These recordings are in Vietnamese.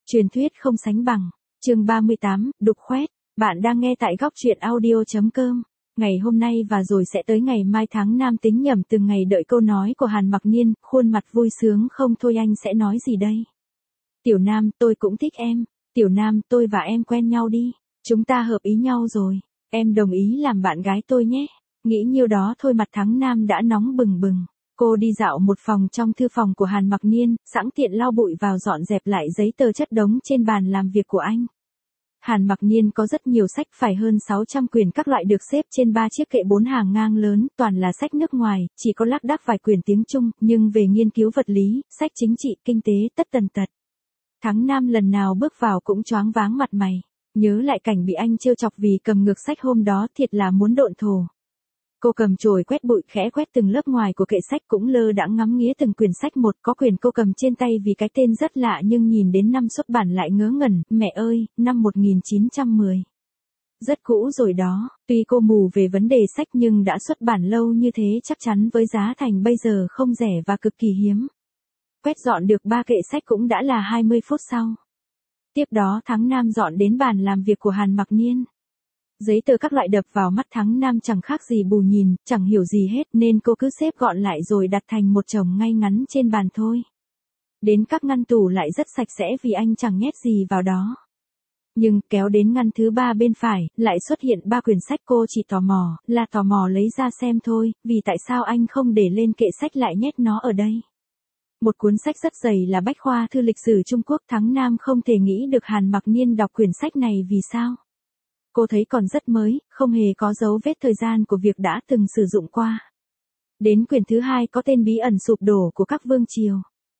Truyền thuyết không sánh bằng. Chương 38, đục khoét. Bạn đang nghe tại góc truyện audio.com. Ngày hôm nay và rồi sẽ tới ngày mai tháng Nam tính nhầm từng ngày đợi câu nói của Hàn Mặc Niên, khuôn mặt vui sướng không thôi anh sẽ nói gì đây? Tiểu Nam, tôi cũng thích em. Tiểu Nam, tôi và em quen nhau đi. Chúng ta hợp ý nhau rồi. Em đồng ý làm bạn gái tôi nhé. Nghĩ nhiêu đó thôi mặt tháng Nam đã nóng bừng bừng. Cô đi dạo một phòng trong thư phòng của Hàn Mặc Niên, sẵn tiện lau bụi vào dọn dẹp lại giấy tờ chất đống trên bàn làm việc của anh. Hàn Mặc Niên có rất nhiều sách, phải hơn 600 quyển các loại được xếp trên 3 chiếc kệ 4 hàng ngang lớn, toàn là sách nước ngoài, chỉ có lác đác vài quyển tiếng Trung, nhưng về nghiên cứu vật lý, sách chính trị, kinh tế, tất tần tật. Tháng Nam lần nào bước vào cũng choáng váng mặt mày, nhớ lại cảnh bị anh trêu chọc vì cầm ngược sách hôm đó thiệt là muốn độn thổ. Cô cầm chổi quét bụi khẽ quét từng lớp ngoài của kệ sách cũng lơ đãng ngắm nghía từng quyển sách một, có quyển cô cầm trên tay vì cái tên rất lạ nhưng nhìn đến năm xuất bản lại ngớ ngẩn, mẹ ơi, năm 1910. Rất cũ rồi đó, tuy cô mù về vấn đề sách nhưng đã xuất bản lâu như thế chắc chắn với giá thành bây giờ không rẻ và cực kỳ hiếm. Quét dọn được 3 kệ sách cũng đã là 20 phút sau. Tiếp đó tháng Nam dọn đến bàn làm việc của Hàn Mặc Niên. Giấy tờ các loại đập vào mắt tháng Nam chẳng khác gì bù nhìn, chẳng hiểu gì hết nên cô cứ xếp gọn lại rồi đặt thành một chồng ngay ngắn trên bàn thôi. Đến các ngăn tủ lại rất sạch sẽ vì anh chẳng nhét gì vào đó. Nhưng kéo đến ngăn thứ 3 bên phải, lại xuất hiện 3 quyển sách cô chỉ tò mò lấy ra xem thôi, vì tại sao anh không để lên kệ sách lại nhét nó ở đây. Một cuốn sách rất dày là Bách khoa thư lịch sử Trung Quốc, tháng Nam không thể nghĩ được Hàn Mặc Niên đọc quyển sách này vì sao. Cô thấy còn rất mới, không hề có dấu vết thời gian của việc đã từng sử dụng qua. Đến quyển thứ 2 có tên Bí ẩn sụp đổ của các vương triều.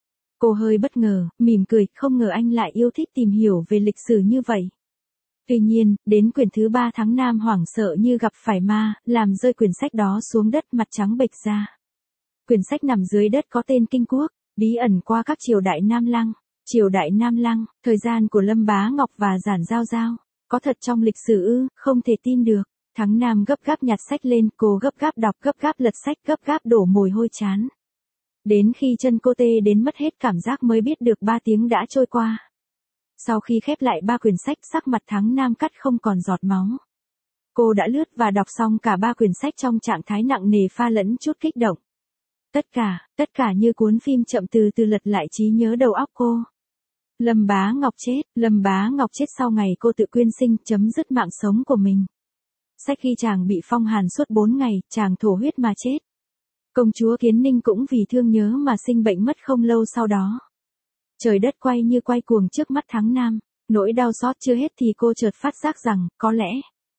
Cô hơi bất ngờ, mỉm cười, không ngờ anh lại yêu thích tìm hiểu về lịch sử như vậy. Tuy nhiên, đến quyển thứ 3 tháng Nam hoảng sợ như gặp phải ma, làm rơi quyển sách đó xuống đất, mặt trắng bệch ra. Quyển sách nằm dưới đất có tên Kinh Quốc, bí ẩn qua các triều đại Nam Lăng. Triều đại Nam Lăng, thời gian của Lâm Bá Ngọc và Giản Giao Giao. Có thật trong lịch sử ư, không thể tin được. Tháng Nam gấp gáp nhặt sách lên, cô gấp gáp đọc, gấp gáp lật sách, gấp gáp đổ mồ hôi chán. Đến khi chân cô tê đến mất hết cảm giác mới biết được 3 tiếng đã trôi qua. Sau khi khép lại 3 quyển sách, sắc mặt tháng Nam cắt không còn giọt máu. Cô đã lướt và đọc xong cả 3 quyển sách trong trạng thái nặng nề pha lẫn chút kích động. Tất cả như cuốn phim chậm từ từ lật lại trí nhớ đầu óc cô. Lâm Bá Ngọc chết sau ngày cô tự quyên sinh, chấm dứt mạng sống của mình. Sách khi chàng bị phong hàn suốt 4 ngày, chàng thổ huyết mà chết. Công chúa Kiến Ninh cũng vì thương nhớ mà sinh bệnh mất không lâu sau đó. Trời đất quay như quay cuồng trước mắt tháng Nam, nỗi đau xót chưa hết thì cô chợt phát giác rằng, có lẽ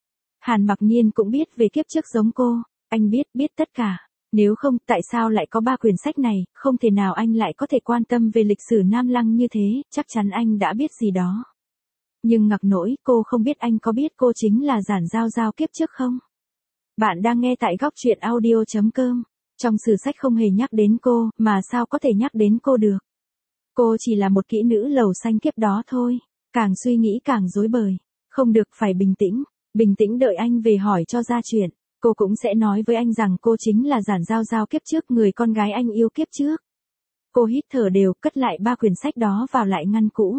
Hàn Mặc Niên cũng biết về kiếp trước giống cô, anh biết tất cả. Nếu không, tại sao lại có 3 quyển sách này, không thể nào anh lại có thể quan tâm về lịch sử Nam Lăng như thế, chắc chắn anh đã biết gì đó. Nhưng ngặc nỗi, cô không biết anh có biết cô chính là Giản Giao Giao kiếp trước không? Bạn đang nghe tại góc truyện audio.com. Trong sử sách không hề nhắc đến cô, mà sao có thể nhắc đến cô được? Cô chỉ là một kỹ nữ lầu xanh kiếp đó thôi. Càng suy nghĩ càng rối bời. Không được, phải bình tĩnh đợi anh về hỏi cho ra chuyện. Cô cũng sẽ nói với anh rằng cô chính là Giản Giao Giao kiếp trước, người con gái anh yêu kiếp trước. Cô hít thở đều, cất lại 3 quyển sách đó vào lại ngăn cũ.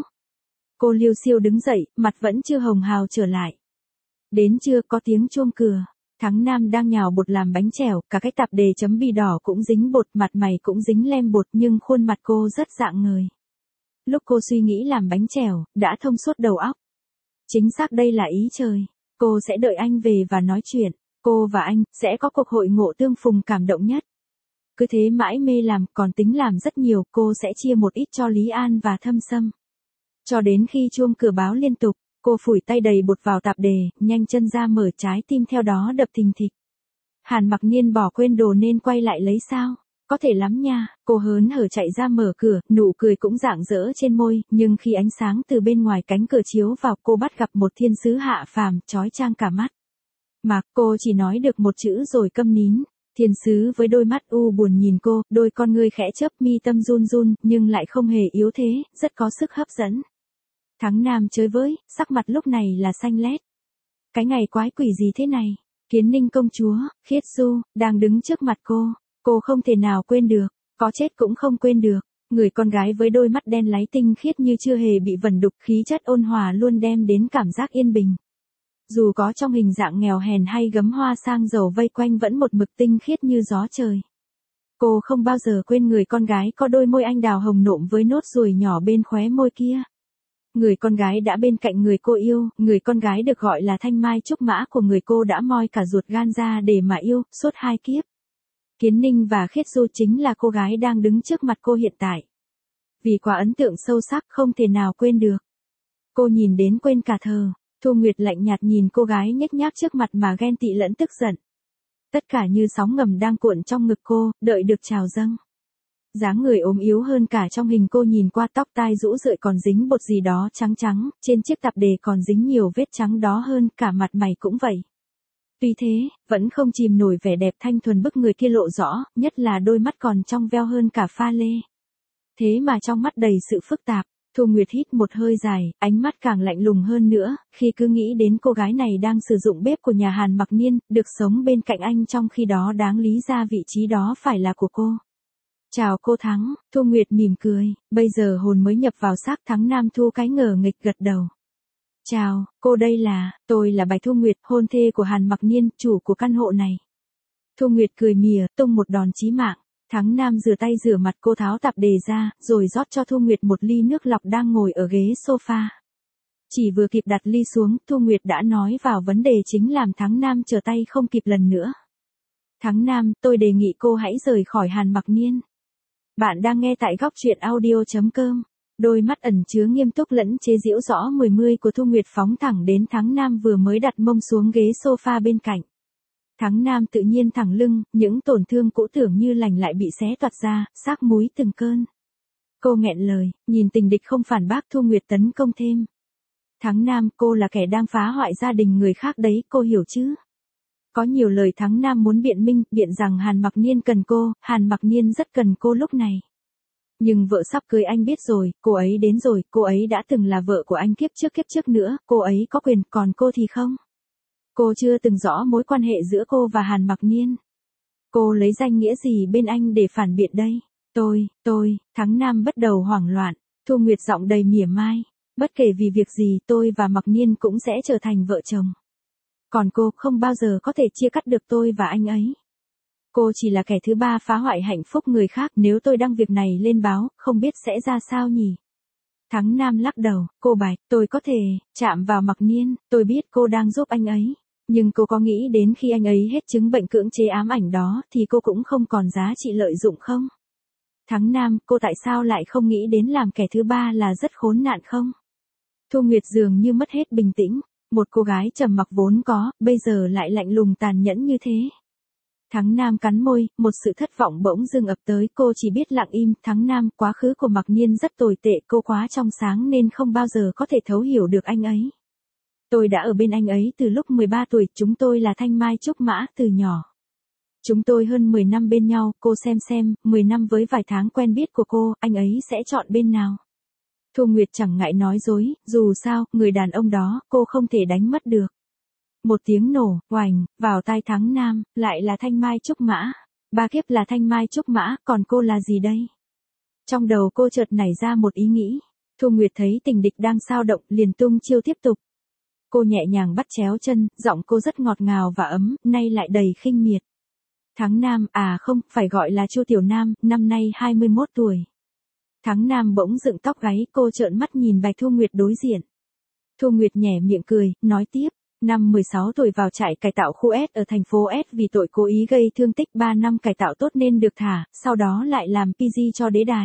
Cô liêu xiêu đứng dậy, mặt vẫn chưa hồng hào trở lại. Đến trưa có tiếng chuông cửa. Tháng Nam đang nhào bột làm bánh chèo, cả cái tạp dề chấm bì đỏ cũng dính bột, mặt mày cũng dính lem bột nhưng khuôn mặt cô rất rạng ngời. Lúc cô suy nghĩ làm bánh chèo, đã thông suốt đầu óc. Chính xác đây là ý trời. Cô sẽ đợi anh về và nói chuyện. Cô và anh sẽ có cuộc hội ngộ tương phùng cảm động nhất. Cứ thế mãi mê làm, còn tính làm rất nhiều, cô sẽ chia một ít cho Lý An và Thâm Sâm. Cho đến khi chuông cửa báo liên tục, cô phủi tay đầy bột vào tạp dề, nhanh chân ra mở, trái tim theo đó đập thình thịch. Hàn Mặc Niên bỏ quên đồ nên quay lại lấy sao? Có thể lắm nha. Cô hớn hở chạy ra mở cửa, nụ cười cũng rạng rỡ trên môi, nhưng khi ánh sáng từ bên ngoài cánh cửa chiếu vào, cô bắt gặp một thiên sứ hạ phàm, chói chang cả mắt. Mà cô chỉ nói được một chữ rồi câm nín. Thiên sứ với đôi mắt u buồn nhìn cô, đôi con ngươi khẽ chớp, mi tâm run run, nhưng lại không hề yếu thế, rất có sức hấp dẫn. Tháng Nam chơi với, sắc mặt lúc này là xanh lét. Cái ngày quái quỷ gì thế này? Kiến Ninh công chúa, Khiết Du, đang đứng trước mặt cô không thể nào quên được, có chết cũng không quên được. Người con gái với đôi mắt đen láy tinh khiết như chưa hề bị vẩn đục, khí chất ôn hòa luôn đem đến cảm giác yên bình. Dù có trong hình dạng nghèo hèn hay gấm hoa sang giàu vây quanh vẫn một mực tinh khiết như gió trời. Cô không bao giờ quên người con gái có đôi môi anh đào hồng nộm với nốt ruồi nhỏ bên khóe môi kia. Người con gái đã bên cạnh người cô yêu, người con gái được gọi là thanh mai trúc mã của người cô đã moi cả ruột gan ra để mà yêu, suốt 2 kiếp. Kiến Ninh và Khiết Du chính là cô gái đang đứng trước mặt cô hiện tại. Vì quá ấn tượng sâu sắc không thể nào quên được. Cô nhìn đến quên cả thờ. Thu Nguyệt lạnh nhạt nhìn cô gái nhếch nhác trước mặt mà ghen tị lẫn tức giận. Tất cả như sóng ngầm đang cuộn trong ngực cô, đợi được trào dâng. Dáng người ốm yếu hơn cả trong hình cô nhìn qua, tóc tai rũ rượi còn dính bột gì đó trắng trắng, trên chiếc tạp dề còn dính nhiều vết trắng đó hơn, cả mặt mày cũng vậy. Tuy thế, vẫn không chìm nổi vẻ đẹp thanh thuần bức người kia lộ rõ, nhất là đôi mắt còn trong veo hơn cả pha lê. Thế mà trong mắt đầy sự phức tạp. Thu Nguyệt hít một hơi dài, ánh mắt càng lạnh lùng hơn nữa, khi cứ nghĩ đến cô gái này đang sử dụng bếp của nhà Hàn Mặc Niên, được sống bên cạnh anh trong khi đó đáng lý ra vị trí đó phải là của cô. Chào cô Thắng, Thu Nguyệt mỉm cười, bây giờ hồn mới nhập vào xác. Thắng Nam Thu cái ngờ nghịch gật đầu. Chào, cô đây tôi là Bạch Thu Nguyệt, hôn thê của Hàn Mặc Niên, chủ của căn hộ này. Thu Nguyệt cười mỉa, tung một đòn chí mạng. Thắng Nam rửa tay rửa mặt, cô tháo tạp dề ra, rồi rót cho Thu Nguyệt một ly nước lọc đang ngồi ở ghế sofa. Chỉ vừa kịp đặt ly xuống, Thu Nguyệt đã nói vào vấn đề chính làm Thắng Nam trở tay không kịp lần nữa. Thắng Nam, tôi đề nghị cô hãy rời khỏi Hàn Mặc Niên. Bạn đang nghe tại góc truyện audio.com. Đôi mắt ẩn chứa nghiêm túc lẫn chế giễu rõ mười của Thu Nguyệt phóng thẳng đến Thắng Nam vừa mới đặt mông xuống ghế sofa bên cạnh. Thắng Nam tự nhiên thẳng lưng, những tổn thương cũ tưởng như lành lại bị xé toạc ra, xác múi từng cơn. Cô nghẹn lời, nhìn tình địch không phản bác, Thu Nguyệt tấn công thêm. Thắng Nam, cô là kẻ đang phá hoại gia đình người khác đấy, cô hiểu chứ? Có nhiều lời Thắng Nam muốn biện minh, biện rằng Hàn Mặc Niên cần cô, Hàn Mặc Niên rất cần cô lúc này. Nhưng vợ sắp cưới anh biết rồi, cô ấy đến rồi, cô ấy đã từng là vợ của anh kiếp trước nữa, cô ấy có quyền, còn cô thì không. Cô chưa từng rõ mối quan hệ giữa cô và Hàn Mặc Niên. Cô lấy danh nghĩa gì bên anh để phản biện đây? Thắng Nam bắt đầu hoảng loạn. Thu Nguyệt giọng đầy mỉa mai. Bất kể vì việc gì, tôi và Mặc Niên cũng sẽ trở thành vợ chồng. Còn cô không bao giờ có thể chia cắt được tôi và anh ấy. Cô chỉ là kẻ thứ ba phá hoại hạnh phúc người khác, nếu tôi đăng việc này lên báo, không biết sẽ ra sao nhỉ? Thắng Nam lắc đầu, cô Bạch, tôi có thể chạm vào Mặc Niên, tôi biết cô đang giúp anh ấy. Nhưng cô có nghĩ đến khi anh ấy hết chứng bệnh cưỡng chế ám ảnh đó thì cô cũng không còn giá trị lợi dụng không? Thắng Nam, cô tại sao lại không nghĩ đến làm kẻ thứ ba là rất khốn nạn không? Thu Nguyệt dường như mất hết bình tĩnh, một cô gái trầm mặc vốn có, bây giờ lại lạnh lùng tàn nhẫn như thế. Thắng Nam cắn môi, một sự thất vọng bỗng dưng ập tới, cô chỉ biết lặng im. Thắng Nam, quá khứ của Mặc Niên rất tồi tệ, cô quá trong sáng nên không bao giờ có thể thấu hiểu được anh ấy. Tôi đã ở bên anh ấy từ lúc 13 tuổi, chúng tôi là thanh mai trúc mã từ nhỏ. Chúng tôi hơn 10 năm bên nhau, cô xem, 10 năm với vài tháng quen biết của cô, anh ấy sẽ chọn bên nào? Thu Nguyệt chẳng ngại nói dối, dù sao, người đàn ông đó, cô không thể đánh mất được. Một tiếng nổ, oành, vào tai Thắng Nam, lại là thanh mai trúc mã. Ba kiếp là thanh mai trúc mã, còn cô là gì đây? Trong đầu cô chợt nảy ra một ý nghĩ. Thu Nguyệt thấy tình địch đang xao động, liền tung chiêu tiếp tục. Cô nhẹ nhàng bắt chéo chân, giọng cô rất ngọt ngào và ấm, nay lại đầy khinh miệt. Thắng Nam, không, phải gọi là Chu Tiểu Nam, năm nay 21 tuổi. Thắng Nam bỗng dựng tóc gáy, cô trợn mắt nhìn Bạch Thu Nguyệt đối diện. Thu Nguyệt nhẹ miệng cười, nói tiếp. Năm 16 tuổi vào trại cải tạo khu S ở thành phố S vì tội cố ý gây thương tích, 3 năm cải tạo tốt nên được thả, sau đó lại làm PG cho đế đài.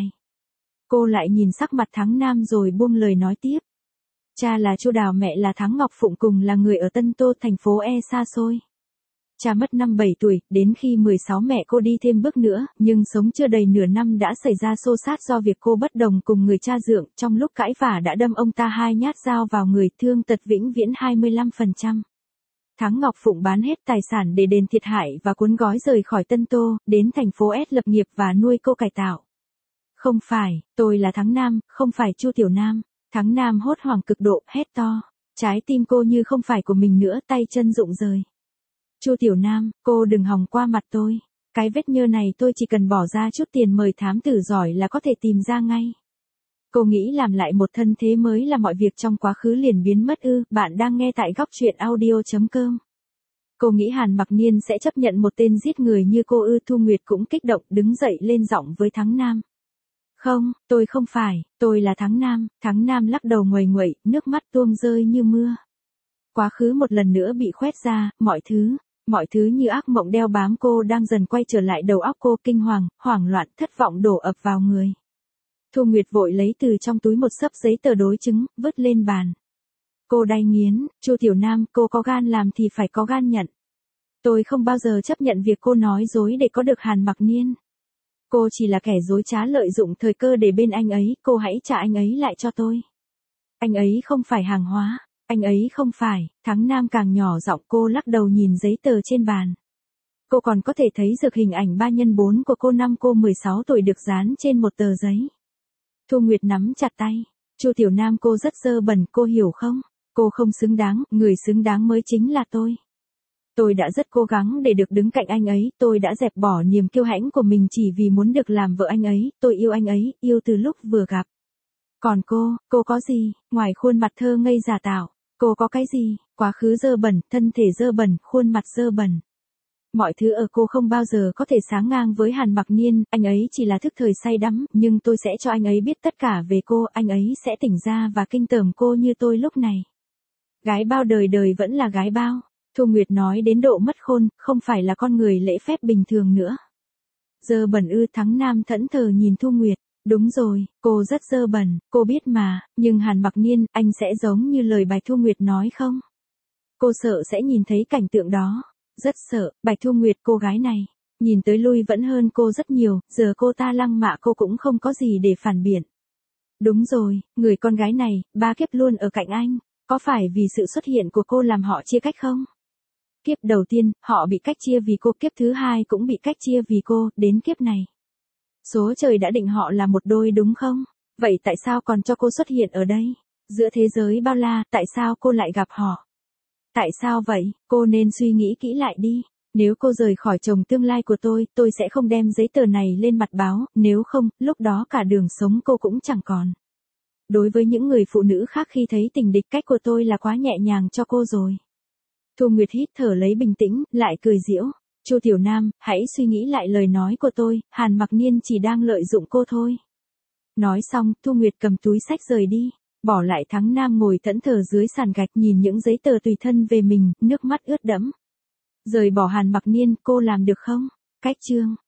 Cô lại nhìn sắc mặt Thắng Nam rồi buông lời nói tiếp. Cha là Chu Đào, mẹ là Thắng Ngọc Phụng, cùng là người ở Tân Tô, thành phố E xa xôi. Cha mất năm 7 tuổi, đến khi 16 mẹ cô đi thêm bước nữa, nhưng sống chưa đầy nửa năm đã xảy ra xô xát do việc cô bất đồng cùng người cha dượng, trong lúc cãi vã đã đâm ông ta 2 nhát dao vào người, thương tật vĩnh viễn 25%. Thắng Ngọc Phụng bán hết tài sản để đền thiệt hại và cuốn gói rời khỏi Tân Tô, đến thành phố S lập nghiệp và nuôi cô cải tạo. Không phải, tôi là Thắng Nam, không phải Chu Tiểu Nam. Thắng Nam hốt hoảng cực độ, hét to. Trái tim cô như không phải của mình nữa, tay chân rụng rời. Chu Tiểu Nam, cô đừng hòng qua mặt tôi. Cái vết nhơ này tôi chỉ cần bỏ ra chút tiền mời thám tử giỏi là có thể tìm ra ngay. Cô nghĩ làm lại một thân thế mới là mọi việc trong quá khứ liền biến mất ư? Bạn đang nghe tại góc truyện audio.com. Cô nghĩ Hàn Mặc Niên sẽ chấp nhận một tên giết người như cô ư? Thu Nguyệt cũng kích động đứng dậy lên giọng với Thắng Nam. Không, tôi không phải, tôi là Thắng Nam. Thắng Nam lắc đầu nguầy nguậy, nước mắt tuôn rơi như mưa. Quá khứ một lần nữa bị khoét ra, mọi thứ như ác mộng đeo bám cô đang dần quay trở lại đầu óc cô, kinh hoàng, hoảng loạn, thất vọng đổ ập vào người. Thu Nguyệt vội lấy từ trong túi một xấp giấy tờ đối chứng, vứt lên bàn. Cô đay nghiến, Chu Tiểu Nam, cô có gan làm thì phải có gan nhận. Tôi không bao giờ chấp nhận việc cô nói dối để có được Hàn Mặc Niên. Cô chỉ là kẻ dối trá lợi dụng thời cơ để bên anh ấy, cô hãy trả anh ấy lại cho tôi. Anh ấy không phải hàng hóa, anh ấy không phải. Thắng Nam càng nhỏ giọng, cô lắc đầu nhìn giấy tờ trên bàn. Cô còn có thể thấy được hình ảnh 3x4 của cô năm cô 16 tuổi được dán trên một tờ giấy. Thu Nguyệt nắm chặt tay. Chu Tiểu Nam, cô rất dơ bẩn, cô hiểu không? Cô không xứng đáng, người xứng đáng mới chính là tôi. Tôi đã rất cố gắng để được đứng cạnh anh ấy, tôi đã dẹp bỏ niềm kiêu hãnh của mình chỉ vì muốn được làm vợ anh ấy, tôi yêu anh ấy, yêu từ lúc vừa gặp. Còn cô có gì, ngoài khuôn mặt thơ ngây giả tạo, cô có cái gì? Quá khứ dơ bẩn, thân thể dơ bẩn, khuôn mặt dơ bẩn. Mọi thứ ở cô không bao giờ có thể sánh ngang với Hàn Mặc Niên, anh ấy chỉ là thức thời say đắm, nhưng tôi sẽ cho anh ấy biết tất cả về cô, anh ấy sẽ tỉnh ra và kinh tởm cô như tôi lúc này. Gái bao đời đời vẫn là gái bao. Thu Nguyệt nói đến độ mất khôn, không phải là con người lễ phép bình thường nữa. Dơ bẩn ư? Thắng Nam thẫn thờ nhìn Thu Nguyệt. Đúng rồi, cô rất dơ bẩn, cô biết mà, nhưng Hàn Mặc Niên, anh sẽ giống như lời Bạch Thu Nguyệt nói không? Cô sợ sẽ nhìn thấy cảnh tượng đó. Rất sợ. Bạch Thu Nguyệt, cô gái này, nhìn tới lui vẫn hơn cô rất nhiều, giờ cô ta lăng mạ cô cũng không có gì để phản biện. Đúng rồi, người con gái này, 3 kiếp luôn ở cạnh anh, có phải vì sự xuất hiện của cô làm họ chia cách không? Kiếp đầu tiên, họ bị cách chia vì cô, kiếp thứ hai cũng bị cách chia vì cô, đến kiếp này. Số trời đã định họ là một đôi đúng không? Vậy tại sao còn cho cô xuất hiện ở đây? Giữa thế giới bao la, tại sao cô lại gặp họ? Tại sao vậy? Cô nên suy nghĩ kỹ lại đi. Nếu cô rời khỏi chồng tương lai của tôi sẽ không đem giấy tờ này lên mặt báo, nếu không, lúc đó cả đường sống cô cũng chẳng còn. Đối với những người phụ nữ khác khi thấy tình địch, cách của tôi là quá nhẹ nhàng cho cô rồi. Thu Nguyệt hít thở lấy bình tĩnh, lại cười giễu. Chu Tiểu Nam, hãy suy nghĩ lại lời nói của tôi, Hàn Mặc Niên chỉ đang lợi dụng cô thôi. Nói xong, Thu Nguyệt cầm túi xách rời đi, bỏ lại Thắng Nam ngồi thẫn thờ dưới sàn gạch nhìn những giấy tờ tùy thân về mình, nước mắt ướt đẫm. Rời bỏ Hàn Mặc Niên, cô làm được không? Cách chương